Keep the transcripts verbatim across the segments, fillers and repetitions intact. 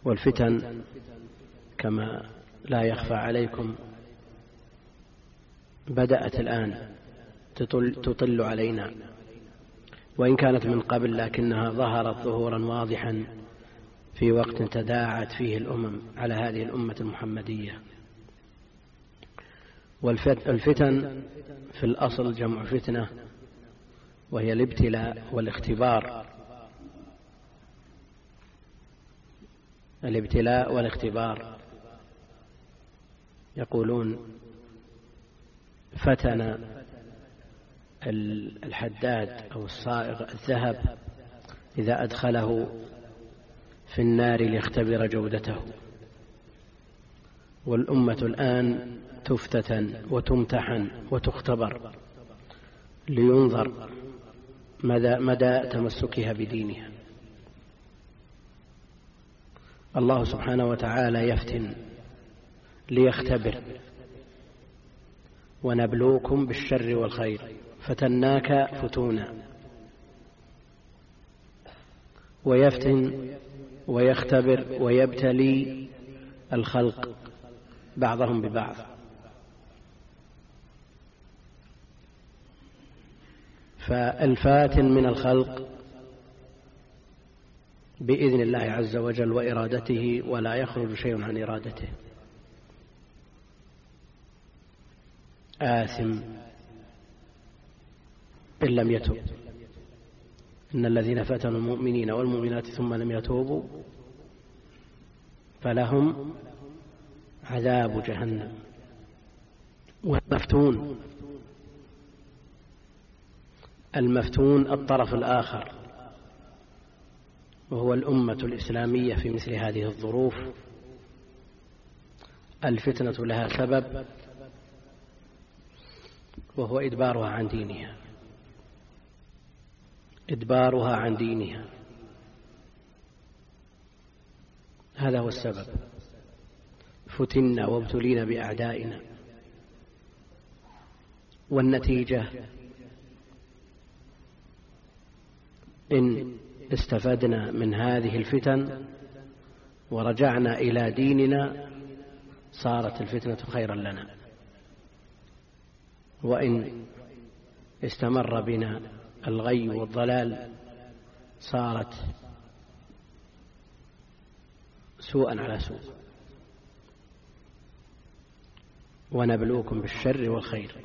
والفتن كما لا يخفى عليكم بدأت الآن تطل, تطل علينا، وإن كانت من قبل لكنها ظهرت ظهورا واضحا في وقت تداعت فيه الأمم على هذه الأمة المحمدية. والفتن في الأصل جمع فتنة، وهي الابتلاء والاختبار، الابتلاء والاختبار. يقولون فتن الحداد أو الصائغ الذهب إذا أدخله في النار ليختبر جودته، والأمة الآن تفتتن وتمتحن وتختبر لينظر مدى, مدى تمسكها بدينها. الله سبحانه وتعالى يفتن ليختبر: ونبلوكم بالشر والخير فتناك فتونا. ويفتن ويختبر ويبتلي الخلق بعضهم ببعض. فالفاتن من الخلق بإذن الله عز وجل وإرادته، ولا يخرج شيء عن إرادته. آثم إن لم يتوب. إن الذين فتنوا المؤمنين والمؤمنات ثم لم يتوبوا فلهم عذاب جهنم. والمفتون المفتون الطرف الآخر، وهو الأمة الإسلامية في مثل هذه الظروف. الفتنة لها سبب، وهو إدبارها عن دينها، إدبارها عن دينها، هذا هو السبب. فتنا وابتلينا بأعدائنا، والنتيجة إن استفدنا من هذه الفتن ورجعنا إلى ديننا صارت الفتنة خيرا لنا، وإن استمر بنا الغي والضلال صارت سوءا على سوء. ونبلوكم بالشر والخير.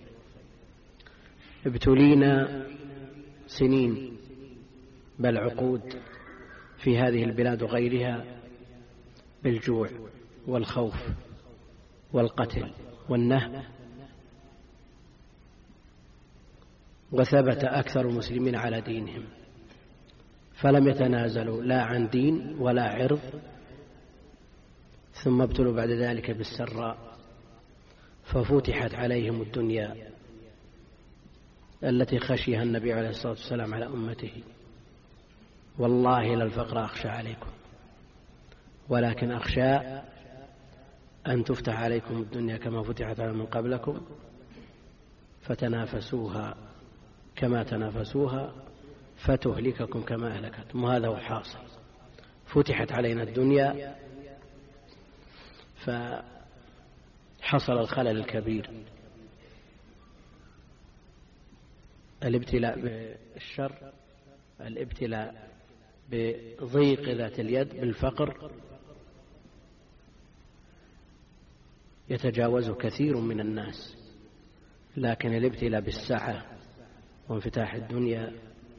ابتلينا سنين بل عقود في هذه البلاد وغيرها بالجوع والخوف والقتل والنهب، وثبت أكثر المسلمين على دينهم فلم يتنازلوا لا عن دين ولا عرض، ثم ابتلوا بعد ذلك بالسراء ففتحت عليهم الدنيا التي خشيها النبي عليه الصلاة والسلام على أمته: والله لا الفقر أخشى عليكم ولكن أخشى أن تفتح عليكم الدنيا كما فتحت على من قبلكم فتنافسوها كما تنافسوها فتهلككم كما أهلكتم. وهذا هو الحاصل. فتحت علينا الدنيا فحصل الخلل الكبير. الابتلاء بالشر، الابتلاء بضيق ذات اليد، بالفقر، يتجاوز كثير من الناس، لكن الابتلاء بالسعة وانفتاح الدنيا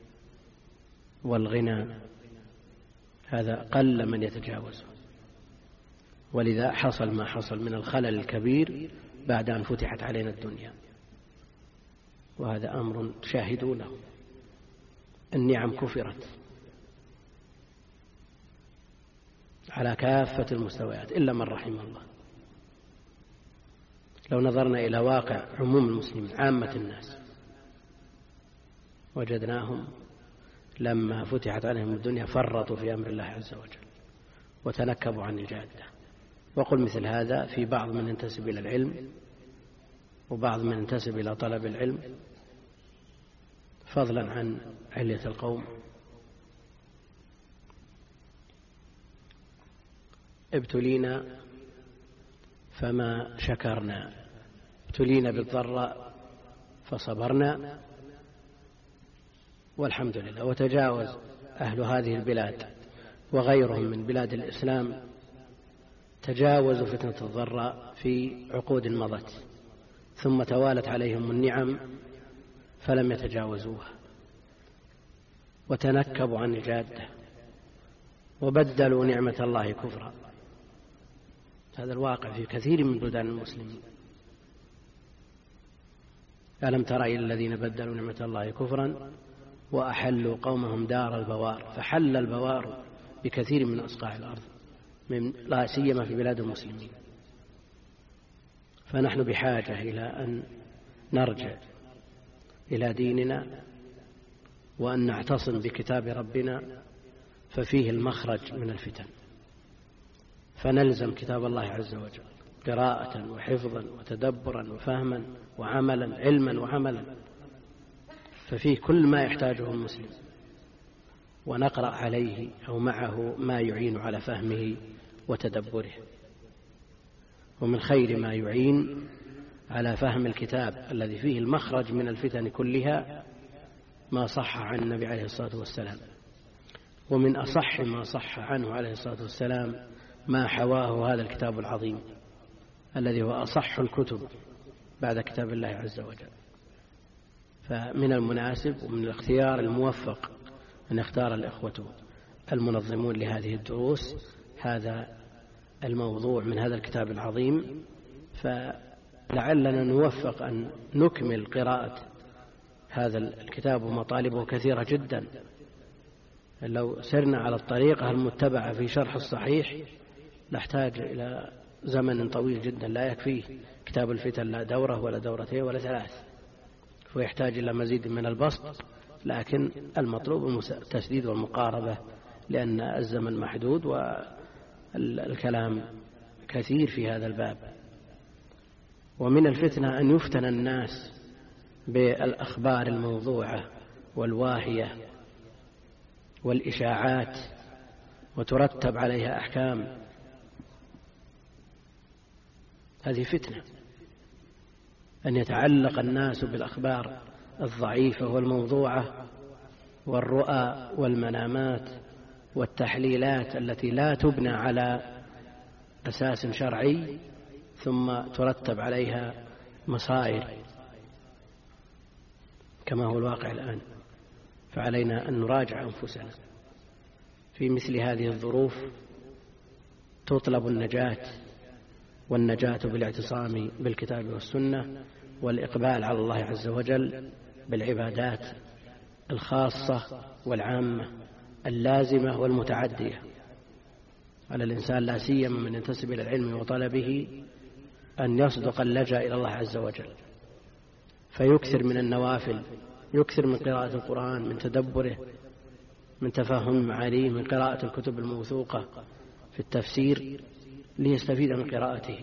والغنى هذا قل من يتجاوزه. ولذا حصل ما حصل من الخلل الكبير بعد أن فتحت علينا الدنيا، وهذا أمر تشاهدونه. النعم كفرت على كافة المستويات إلا من رحم الله. لو نظرنا إلى واقع عموم المسلمين عامة الناس وجدناهم لما فتحت عليهم الدنيا فرطوا في أمر الله عز وجل وتنكبوا عن الجادة. وقل مثل هذا في بعض من ينتسب إلى العلم وبعض من ينتسب إلى طلب العلم، فضلا عن علية القوم. ابتلينا فما شكرنا، ابتلينا بالضراء فصبرنا والحمد لله. وتجاوز أهل هذه البلاد وغيرهم من بلاد الإسلام تجاوزوا فتنة الضراء في عقود مضت، ثم توالت عليهم النعم فلم يتجاوزوها، وتنكبوا عن الجادة وبدلوا نعمة الله كفرا. هذا الواقع في كثير من بلدان المسلمين. ألم تر إلى الذين بدلوا نعمة الله كفرا وأحلوا قومهم دار البوار، فحل البوار بكثير من أصقاع الأرض، من لا سيما في بلاد المسلمين. فنحن بحاجة إلى أن نرجع إلى ديننا وأن نعتصم بكتاب ربنا، ففيه المخرج من الفتن، فنلزم كتاب الله عز وجل قراءة وحفظا وتدبرا وفهما وعملا، علما وعملا، ففيه كل ما يحتاجه المسلم، ونقرأ عليه أو معه ما يعين على فهمه وتدبره. ومن خير ما يعين على فهم الكتاب الذي فيه المخرج من الفتن كلها ما صح عن النبي عليه الصلاة والسلام، ومن أصح ما صح عنه عليه الصلاة والسلام ما حواه هذا الكتاب العظيم الذي هو أصح الكتب بعد كتاب الله عز وجل. فمن المناسب ومن الاختيار الموفق أن يختار الإخوة المنظمون لهذه الدروس هذا الموضوع من هذا الكتاب العظيم، فلعلنا نوفق أن نكمل قراءة هذا الكتاب، ومطالبه كثيرة جدا. لو سرنا على الطريقة المتبعة في شرح الصحيح نحتاج إلى زمن طويل جدا، لا يكفيه كتاب الفتن لا دورة ولا دورتين ولا ثلاث، ويحتاج إلى مزيد من البسط، لكن المطلوب التسديد والمقاربة لأن الزمن محدود والكلام كثير في هذا الباب. ومن الفتنة أن يفتن الناس بالأخبار الموضوعة والواهية والإشاعات وترتب عليها أحكام، هذه فتنة. أن يتعلق الناس بالأخبار الضعيفة والموضوعة والرؤى والمنامات والتحليلات التي لا تبنى على أساس شرعي، ثم ترتب عليها مصائر كما هو الواقع الآن. فعلينا أن نراجع أنفسنا في مثل هذه الظروف. تطلب النجاة، والنجاة بالاعتصام بالكتاب والسنة والإقبال على الله عز وجل بالعبادات الخاصة والعامة اللازمة والمتعدية. على الإنسان لا سيما من ينتسب إلى العلم وطلبه أن يصدق اللجأ إلى الله عز وجل، فيكثر من النوافل، يكثر من قراءة القرآن، من تدبره، من تفهم معانيه، من قراءة الكتب الموثوقة في التفسير ليستفيد من قراءته.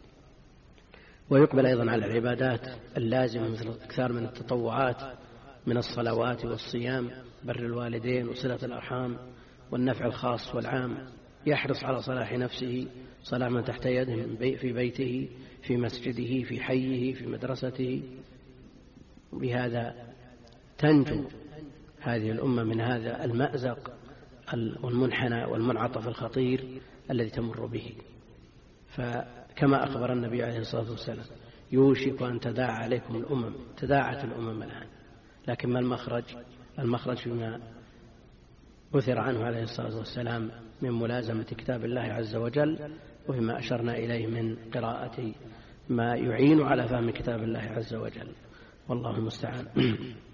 ويقبل أيضا على العبادات اللازمة مثل الإكثار من التطوعات من الصلوات والصيام، بر الوالدين وصلة الأرحام والنفع الخاص والعام. يحرص على صلاح نفسه، صلاح من تحت يده في بيته، في مسجده، في حيه، في مدرسته. بهذا تنجو هذه الأمة من هذا المأزق والمنحنى والمنعطف الخطير الذي تمر به. فكما أخبر النبي عليه الصلاة والسلام يوشك أن تداعى عليكم الأمم، تداعت الأمم الآن، لكن ما المخرج؟ المخرج فيما أثر عنه عليه الصلاة والسلام من ملازمة كتاب الله عز وجل، وفيما أشرنا إليه من قراءة ما يعين على فهم كتاب الله عز وجل، والله المستعان.